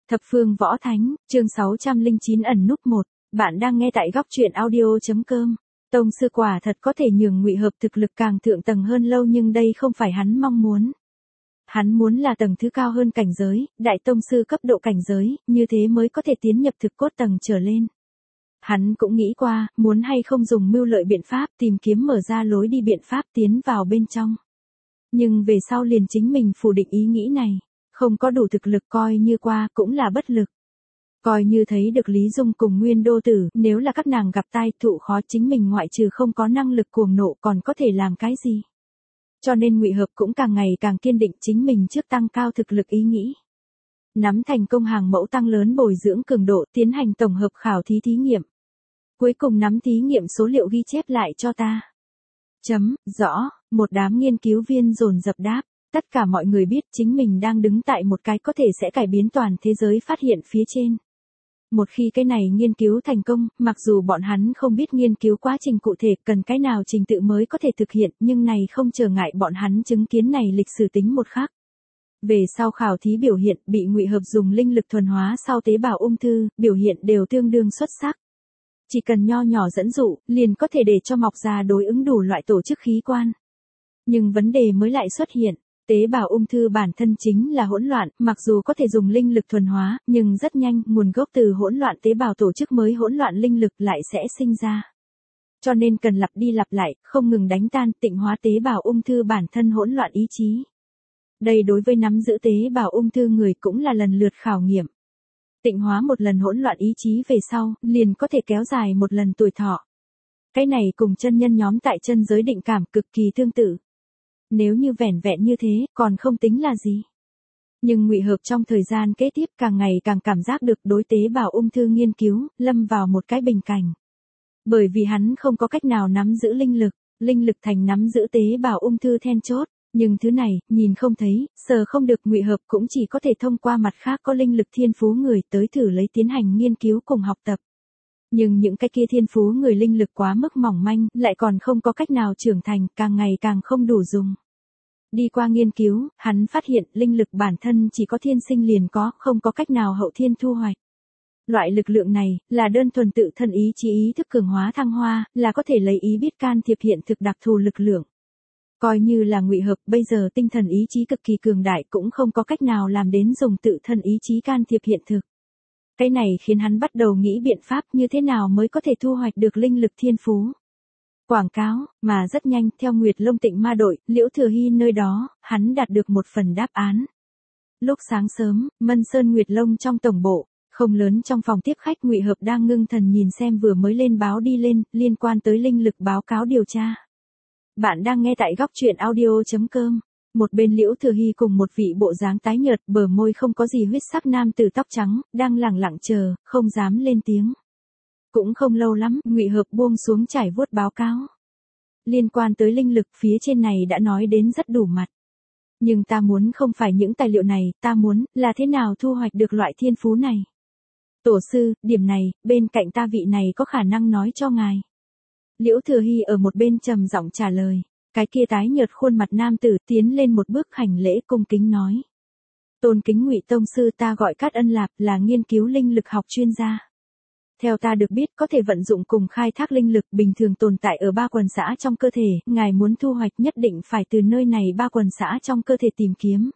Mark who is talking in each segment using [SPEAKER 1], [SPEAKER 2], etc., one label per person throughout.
[SPEAKER 1] Thập phương võ thánh, chương 609 ẩn núp 1, bạn đang nghe tại góc truyện audio.com. Tông sư quả thật có thể nhường Ngụy Hợp thực lực càng thượng tầng hơn lâu, nhưng đây không phải hắn mong muốn. Hắn muốn là tầng thứ cao hơn cảnh giới, đại tông sư cấp độ cảnh giới, như thế mới có thể tiến nhập thực cốt tầng trở lên. Hắn cũng nghĩ qua, muốn hay không dùng mưu lợi biện pháp tìm kiếm mở ra lối đi biện pháp tiến vào bên trong. Nhưng về sau liền chính mình phủ định ý nghĩ này. Không có đủ thực lực, coi như qua cũng là bất lực. Coi như thấy được Lý Dung cùng Nguyên Đô Tử, nếu là các nàng gặp tai thụ khó, chính mình ngoại trừ không có năng lực cuồng nộ còn có thể làm cái gì. Cho nên Ngụy Hợp cũng càng ngày càng kiên định chính mình trước tăng cao thực lực ý nghĩ. Nắm thành công hàng mẫu tăng lớn bồi dưỡng cường độ, tiến hành tổng hợp khảo thí thí nghiệm. Cuối cùng nắm thí nghiệm số liệu ghi chép lại cho ta. Rõ, một đám nghiên cứu viên dồn dập đáp. Tất cả mọi người biết chính mình đang đứng tại một cái có thể sẽ cải biến toàn thế giới phát hiện phía trên. Một khi cái này nghiên cứu thành công, mặc dù bọn hắn không biết nghiên cứu quá trình cụ thể cần cái nào trình tự mới có thể thực hiện, nhưng này không trở ngại bọn hắn chứng kiến này lịch sử tính một khắc. Về sau khảo thí biểu hiện bị Ngụy Hợp dùng linh lực thuần hóa sau tế bào ung thư, biểu hiện đều tương đương xuất sắc. Chỉ cần nho nhỏ dẫn dụ, liền có thể để cho mọc ra đối ứng đủ loại tổ chức khí quan. Nhưng vấn đề mới lại xuất hiện. Tế bào ung thư bản thân chính là hỗn loạn, mặc dù có thể dùng linh lực thuần hóa, nhưng rất nhanh, nguồn gốc từ hỗn loạn tế bào tổ chức mới hỗn loạn linh lực lại sẽ sinh ra. Cho nên cần lặp đi lặp lại, không ngừng đánh tan, tịnh hóa tế bào ung thư bản thân hỗn loạn ý chí. Đây đối với nắm giữ tế bào ung thư người cũng là lần lượt khảo nghiệm. Tịnh hóa một lần hỗn loạn ý chí về sau, liền có thể kéo dài một lần tuổi thọ. Cái này cùng chân nhân nhóm tại chân giới định cảm cực kỳ tương tự. Nếu như vẻn vẹn như thế, còn không tính là gì. Nhưng Ngụy Hợp trong thời gian kế tiếp càng ngày càng cảm giác được đối tế bào ung thư nghiên cứu, lâm vào một cái bình cảnh. Bởi vì hắn không có cách nào nắm giữ linh lực thành nắm giữ tế bào ung thư then chốt. Nhưng thứ này, nhìn không thấy, sờ không được, Ngụy Hợp cũng chỉ có thể thông qua mặt khác có linh lực thiên phú người tới thử lấy tiến hành nghiên cứu cùng học tập. Nhưng những cái kia thiên phú người linh lực quá mức mỏng manh, lại còn không có cách nào trưởng thành, càng ngày càng không đủ dùng. Đi qua nghiên cứu, hắn phát hiện linh lực bản thân chỉ có thiên sinh liền có, không có cách nào hậu thiên thu hoạch. Loại lực lượng này, là đơn thuần tự thân ý chí ý thức cường hóa thăng hoa, là có thể lấy ý biết can thiệp hiện thực đặc thù lực lượng. Coi như là Ngụy Hợp bây giờ tinh thần ý chí cực kỳ cường đại cũng không có cách nào làm đến dùng tự thân ý chí can thiệp hiện thực. Cái này khiến hắn bắt đầu nghĩ biện pháp như thế nào mới có thể thu hoạch được linh lực thiên phú. Quảng cáo, mà rất nhanh theo Nguyệt Long Tịnh Ma đội, Liễu Thừa Hy nơi đó, hắn đạt được một phần đáp án. Lúc sáng sớm, Mân Sơn Nguyệt Long trong tổng bộ, không lớn trong phòng tiếp khách, Ngụy Hợp đang ngưng thần nhìn xem vừa mới lên báo đi lên, liên quan tới linh lực báo cáo điều tra. Bạn đang nghe tại góc truyện audio.com. Một bên Liễu Thừa Hy cùng một vị bộ dáng tái nhợt, bờ môi không có gì huyết sắc nam tử tóc trắng, đang lẳng lặng chờ, không dám lên tiếng. Cũng không lâu lắm, Ngụy Hợp buông xuống trải vuốt báo cáo. Liên quan tới linh lực, phía trên này đã nói đến rất đủ mặt. Nhưng ta muốn không phải những tài liệu này, ta muốn là thế nào thu hoạch được loại thiên phú này. Tổ sư, điểm này, bên cạnh ta vị này có khả năng nói cho ngài. Liễu Thừa Hy ở một bên trầm giọng trả lời. Cái kia tái nhợt khuôn mặt nam tử tiến lên một bước hành lễ cung kính nói. Tôn kính Ngụy tông sư, ta gọi Cát Ân Lạp, là nghiên cứu linh lực học chuyên gia. Theo ta được biết có thể vận dụng cùng khai thác linh lực bình thường tồn tại ở 3 quần xã trong cơ thể, ngài muốn thu hoạch nhất định phải từ nơi này 3 quần xã trong cơ thể tìm kiếm.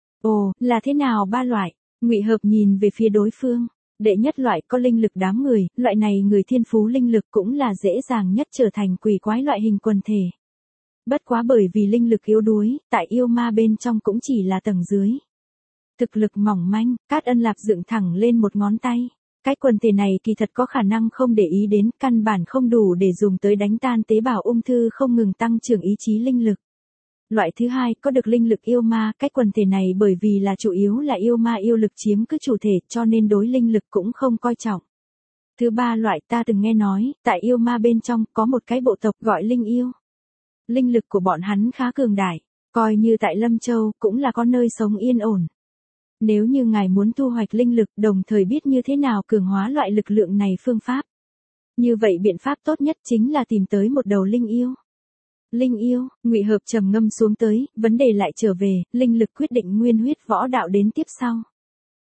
[SPEAKER 1] Ồ, là thế nào 3 loại? Ngụy Hợp nhìn về phía đối phương. Đệ nhất loại có linh lực đám người, loại này người thiên phú linh lực cũng là dễ dàng nhất trở thành quỷ quái loại hình quần thể. Bất quá bởi vì linh lực yếu đuối, tại yêu ma bên trong cũng chỉ là tầng dưới. Thực lực mỏng manh, Cát Ân Lạp dựng thẳng lên một ngón tay. Cái quần thể này kỳ thật có khả năng không để ý đến, căn bản không đủ để dùng tới đánh tan tế bào ung thư không ngừng tăng trưởng ý chí linh lực. Loại thứ hai có được linh lực yêu ma, cái quần thể này bởi vì là chủ yếu là yêu ma yêu lực chiếm cứ chủ thể cho nên đối linh lực cũng không coi trọng. Thứ ba loại ta từng nghe nói, tại yêu ma bên trong có một cái bộ tộc gọi linh yêu. Linh lực của bọn hắn khá cường đại, coi như tại Lâm Châu cũng là có nơi sống yên ổn. Nếu như ngài muốn thu hoạch linh lực đồng thời biết như thế nào cường hóa loại lực lượng này phương pháp. Như vậy biện pháp tốt nhất chính là tìm tới một đầu linh yêu. Linh yêu, Ngụy Hợp trầm ngâm xuống tới, vấn đề lại trở về, linh lực quyết định nguyên huyết võ đạo đến tiếp sau.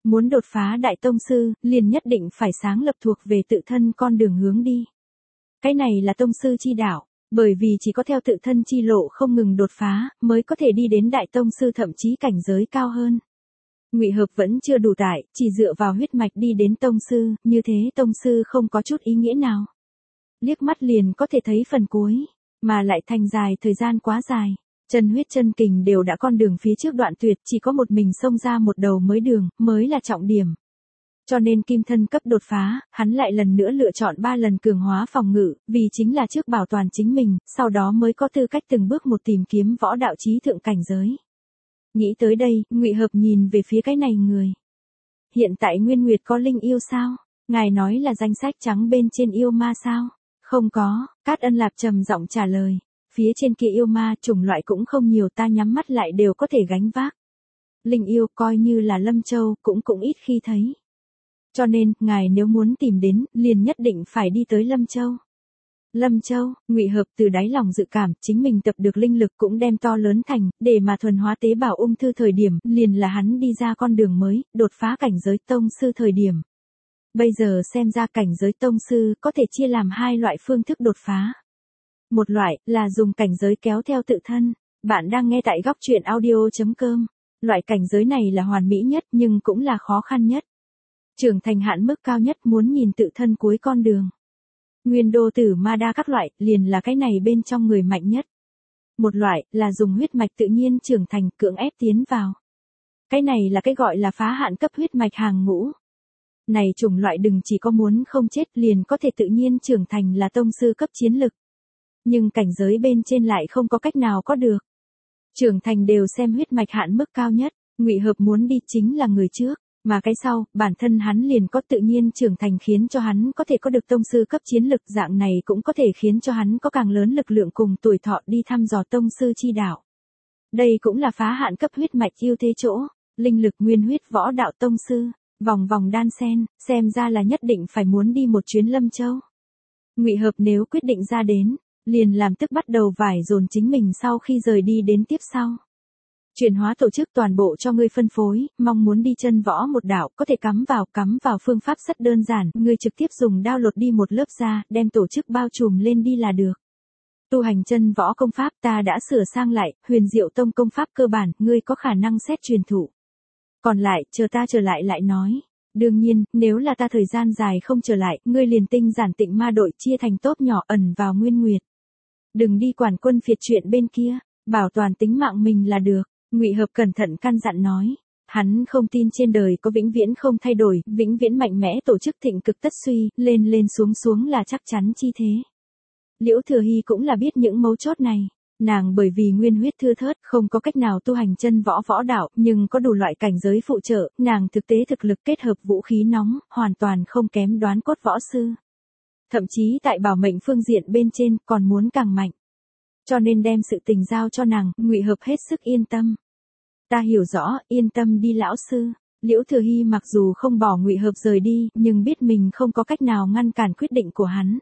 [SPEAKER 1] Muốn đột phá đại tông sư, liền nhất định phải sáng lập thuộc về tự thân con đường hướng đi. Cái này là tông sư chi đạo, bởi vì chỉ có theo tự thân chi lộ không ngừng đột phá, mới có thể đi đến đại tông sư thậm chí cảnh giới cao hơn. Ngụy Hợp vẫn chưa đủ tải, chỉ dựa vào huyết mạch đi đến tông sư, như thế tông sư không có chút ý nghĩa nào. Liếc mắt liền có thể thấy phần cuối, mà lại thành dài thời gian quá dài. Chân huyết chân kình đều đã con đường phía trước đoạn tuyệt, chỉ có một mình xông ra một đầu mới đường, mới là trọng điểm. Cho nên kim thân cấp đột phá, hắn lại lần nữa lựa chọn 3 lần cường hóa phòng ngự, vì chính là trước bảo toàn chính mình, sau đó mới có tư cách từng bước một tìm kiếm võ đạo chí thượng cảnh giới. Nghĩ tới đây, Ngụy Hợp nhìn về phía cái này người. Hiện tại Nguyên Nguyệt có linh yêu sao? Ngài nói là danh sách trắng bên trên yêu ma sao? Không có, Cát Ân Lạp trầm giọng trả lời. Phía trên kia yêu ma chủng loại cũng không nhiều, ta nhắm mắt lại đều có thể gánh vác. Linh yêu coi như là Lâm Châu cũng ít khi thấy. Cho nên, ngài nếu muốn tìm đến, liền nhất định phải đi tới Lâm Châu. Lâm Châu, Ngụy Hợp từ đáy lòng dự cảm, chính mình tập được linh lực cũng đem to lớn thành, để mà thuần hóa tế bào ung thư thời điểm, liền là hắn đi ra con đường mới, đột phá cảnh giới tông sư thời điểm. Bây giờ xem ra cảnh giới tông sư có thể chia làm 2 loại phương thức đột phá. Một loại là dùng cảnh giới kéo theo tự thân. Bạn đang nghe tại góc truyện audio.com. Loại cảnh giới này là hoàn mỹ nhất nhưng cũng là khó khăn nhất. Trưởng thành hạn mức cao nhất muốn nhìn tự thân cuối con đường. Nguyên đô tử ma đa các loại liền là cái này bên trong người mạnh nhất. Một loại là dùng huyết mạch tự nhiên trưởng thành cưỡng ép tiến vào. Cái này là cái gọi là phá hạn cấp huyết mạch hàng ngũ. Này chủng loại đừng chỉ có muốn không chết liền có thể tự nhiên trưởng thành là tông sư cấp chiến lực. Nhưng cảnh giới bên trên lại không có cách nào có được. Trưởng thành đều xem huyết mạch hạn mức cao nhất, Ngụy Hợp muốn đi chính là người trước, mà cái sau, bản thân hắn liền có tự nhiên trưởng thành khiến cho hắn có thể có được tông sư cấp chiến lực, dạng này cũng có thể khiến cho hắn có càng lớn lực lượng cùng tuổi thọ đi thăm dò tông sư chi đạo. Đây cũng là phá hạn cấp huyết mạch ưu thế chỗ, linh lực nguyên huyết võ đạo tông sư, vòng vòng đan xen, xem ra là nhất định phải muốn đi một chuyến Lâm Châu. Ngụy Hợp nếu quyết định ra đến, liền làm tức bắt đầu vải dồn chính mình sau khi rời đi đến tiếp sau. Chuyển hóa tổ chức toàn bộ cho ngươi phân phối, mong muốn đi chân võ một đạo có thể cắm vào phương pháp rất đơn giản, ngươi trực tiếp dùng download đi một lớp ra, đem tổ chức bao trùm lên đi là được. Tu hành chân võ công pháp ta đã sửa sang lại, Huyền Diệu Tông công pháp cơ bản, ngươi có khả năng xét truyền thụ. Còn lại, chờ ta trở lại lại nói. Đương nhiên, nếu là ta thời gian dài không trở lại, ngươi liền tinh giản Tịnh Ma đội chia thành tốp nhỏ ẩn vào Nguyên Nguyệt. Đừng đi quản quân phiệt chuyện bên kia, bảo toàn tính mạng mình là được. Ngụy Hợp cẩn thận căn dặn nói. Hắn không tin trên đời có vĩnh viễn không thay đổi, vĩnh viễn mạnh mẽ tổ chức thịnh cực tất suy, lên lên xuống xuống là chắc chắn chi thế. Liễu Thừa Hy cũng là biết những mấu chốt này. Nàng bởi vì nguyên huyết thưa thớt, không có cách nào tu hành chân võ đạo, nhưng có đủ loại cảnh giới phụ trợ, nàng thực tế thực lực kết hợp vũ khí nóng, hoàn toàn không kém đoán cốt võ sư. Thậm chí tại bảo mệnh phương diện bên trên còn muốn càng mạnh. Cho nên đem sự tình giao cho nàng, Ngụy Hợp hết sức yên tâm. Ta hiểu rõ, yên tâm đi lão sư. Liễu Thừa Hy mặc dù không bỏ Ngụy Hợp rời đi, nhưng biết mình không có cách nào ngăn cản quyết định của hắn.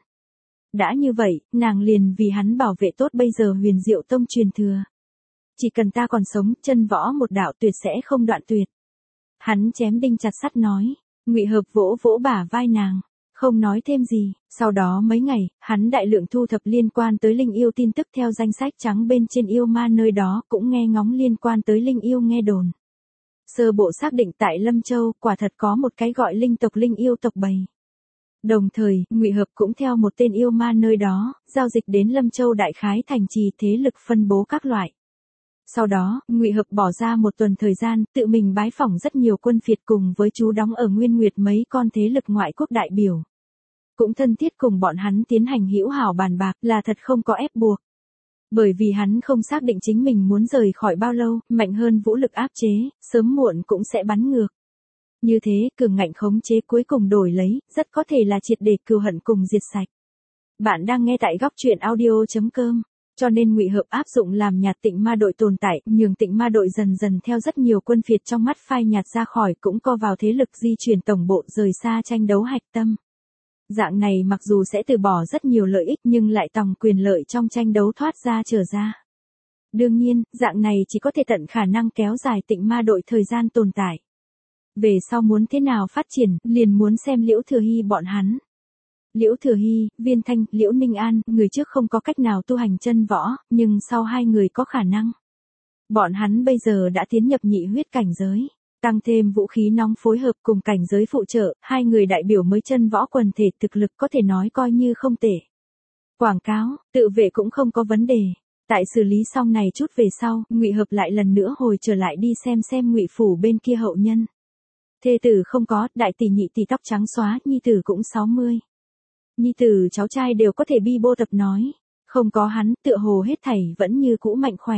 [SPEAKER 1] Đã như vậy, nàng liền vì hắn bảo vệ tốt bây giờ Huyền Diệu Tông truyền thừa. Chỉ cần ta còn sống, chân võ một đạo tuyệt sẽ không đoạn tuyệt. Hắn chém đinh chặt sắt nói. Ngụy Hợp vỗ vỗ bả vai nàng, không nói thêm gì. Sau đó mấy ngày, hắn đại lượng thu thập liên quan tới linh yêu tin tức theo danh sách trắng bên trên yêu ma nơi đó, cũng nghe ngóng liên quan tới linh yêu nghe đồn. Sơ bộ xác định tại Lâm Châu, quả thật có một cái gọi linh tộc linh yêu tộc bầy. Đồng thời, Ngụy Hợp cũng theo một tên yêu ma nơi đó, giao dịch đến Lâm Châu đại khái thành trì thế lực phân bố các loại. Sau đó, Ngụy Hợp bỏ ra một tuần thời gian, tự mình bái phỏng rất nhiều quân phiệt cùng với chú đóng ở Nguyên Nguyệt mấy con thế lực ngoại quốc đại biểu. Cũng thân thiết cùng bọn hắn tiến hành hữu hảo bàn bạc, là thật không có ép buộc. Bởi vì hắn không xác định chính mình muốn rời khỏi bao lâu, mạnh hơn vũ lực áp chế, sớm muộn cũng sẽ bắn ngược. Như thế, cường ngạnh khống chế cuối cùng đổi lấy, rất có thể là triệt để cừu hận cùng diệt sạch. Bạn đang nghe tại góc truyện audio.com. Cho nên Ngụy Hợp áp dụng làm nhạt Tịnh Ma đội tồn tại, nhường Tịnh Ma đội dần dần theo rất nhiều quân phiệt trong mắt phai nhạt ra khỏi, cũng co vào thế lực di chuyển tổng bộ rời xa tranh đấu hạch tâm. Dạng này mặc dù sẽ từ bỏ rất nhiều lợi ích nhưng lại tòng quyền lợi trong tranh đấu thoát ra trở ra. Đương nhiên, dạng này chỉ có thể tận khả năng kéo dài Tịnh Ma đội thời gian tồn tại. Về sau muốn thế nào phát triển, liền muốn xem Liễu Thừa Hy bọn hắn. Liễu Thừa Hy, Viên Thanh, Liễu Ninh An, người trước không có cách nào tu hành chân võ, nhưng sau hai người có khả năng. Bọn hắn bây giờ đã tiến nhập nhị huyết cảnh giới. Tăng thêm vũ khí nóng phối hợp cùng cảnh giới phụ trợ, hai người đại biểu mới chân võ quần thể thực lực có thể nói coi như không tệ. Quảng cáo, tự vệ cũng không có vấn đề. Tại xử lý xong này chút về sau, Ngụy Hợp lại lần nữa hồi trở lại đi xem Ngụy phủ bên kia hậu nhân. Thê tử không có, đại tỷ nhị tỷ tóc trắng xóa, nhi tử cũng 60. Nhi tử cháu trai đều có thể bi bô tập nói. Không có hắn, tựa hồ hết thảy vẫn như cũ mạnh khỏe.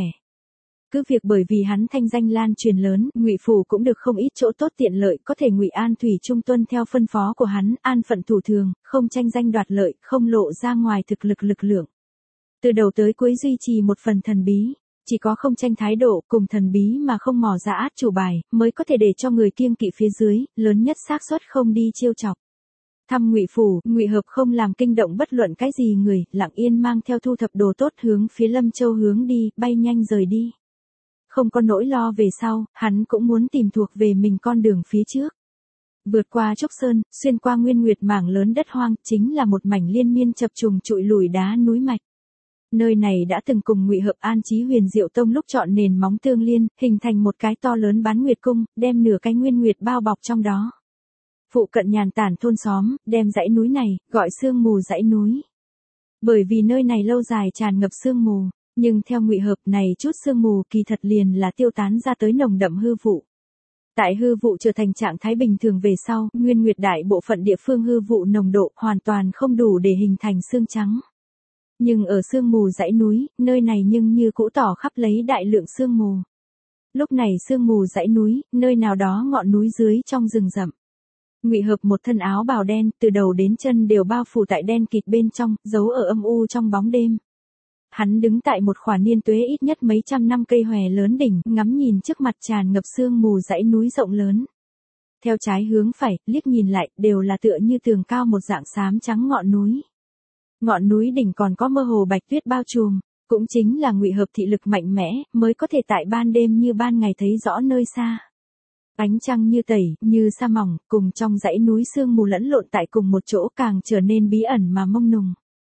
[SPEAKER 1] Cứ việc bởi vì hắn thanh danh lan truyền lớn, Ngụy phủ cũng được không ít chỗ tốt tiện lợi, có thể Ngụy An thủy chung tuân theo phân phó của hắn, an phận thủ thường, không tranh danh đoạt lợi, không lộ ra ngoài thực lực lượng. Từ đầu tới cuối duy trì một phần thần bí, chỉ có không tranh thái độ cùng thần bí mà không mò ra át chủ bài, mới có thể để cho người kiêng kỵ phía dưới, lớn nhất xác suất không đi chiêu chọc. Thăm Ngụy phủ, Ngụy Hợp không làm kinh động bất luận cái gì người, lặng yên mang theo thu thập đồ tốt hướng phía Lâm Châu hướng đi, bay nhanh rời đi. Không có nỗi lo về sau, hắn cũng muốn tìm thuộc về mình con đường phía trước. Vượt qua Trúc Sơn, xuyên qua Nguyên Nguyệt mảng lớn đất hoang, chính là một mảnh liên miên chập trùng trụi lùi đá núi mạch. Nơi này đã từng cùng Ngụy Hợp an trí Huyền Diệu Tông lúc chọn nền móng tương liên, hình thành một cái to lớn bán nguyệt cung, đem nửa cái Nguyên Nguyệt bao bọc trong đó. Phụ cận nhàn tản thôn xóm, đem dãy núi này, gọi sương mù dãy núi. Bởi vì nơi này lâu dài tràn ngập sương mù, nhưng theo Ngụy Hợp này chút sương mù kỳ thật liền là tiêu tán ra tới nồng đậm hư vụ. Tại hư vụ trở thành trạng thái bình thường về sau, Nguyên Nguyệt đại bộ phận địa phương hư vụ nồng độ hoàn toàn không đủ để hình thành sương trắng. Nhưng ở sương mù dãy núi, nơi này nhưng như cũ tỏ khắp lấy đại lượng sương mù. Lúc này sương mù dãy núi, nơi nào đó ngọn núi dưới trong rừng rậm. Ngụy Hợp một thân áo bào đen, từ đầu đến chân đều bao phủ tại đen kịt bên trong, giấu ở âm u trong bóng đêm. Hắn đứng tại một khoản niên tuế ít nhất mấy trăm năm cây hòe lớn đỉnh, ngắm nhìn trước mặt tràn ngập sương mù dãy núi rộng lớn. Theo trái hướng phải, liếc nhìn lại, đều là tựa như tường cao một dạng xám trắng ngọn núi. Ngọn núi đỉnh còn có mơ hồ bạch tuyết bao trùm, cũng chính là Ngụy Hợp thị lực mạnh mẽ, mới có thể tại ban đêm như ban ngày thấy rõ nơi xa. Ánh trăng như tẩy, như sa mỏng, cùng trong dãy núi sương mù lẫn lộn tại cùng một chỗ càng trở nên bí ẩn mà mông nùng.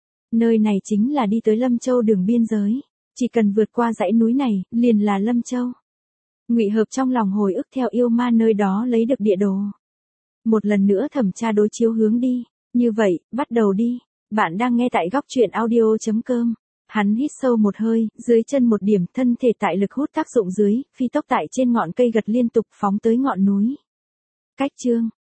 [SPEAKER 1] Nơi này chính là đi tới Lâm Châu đường biên giới, chỉ cần vượt qua dãy núi này, liền là Lâm Châu. Ngụy Hợp trong lòng hồi ức theo yêu ma nơi đó lấy được địa đồ. Một lần nữa thẩm tra đối chiếu hướng đi, như vậy, bắt đầu đi. Bạn đang nghe tại góc truyện audio.com. Hắn hít sâu một hơi, dưới chân một điểm, thân thể tại lực hút tác dụng dưới, phi tốc tại trên ngọn cây gật liên tục phóng tới ngọn núi. Cách chương,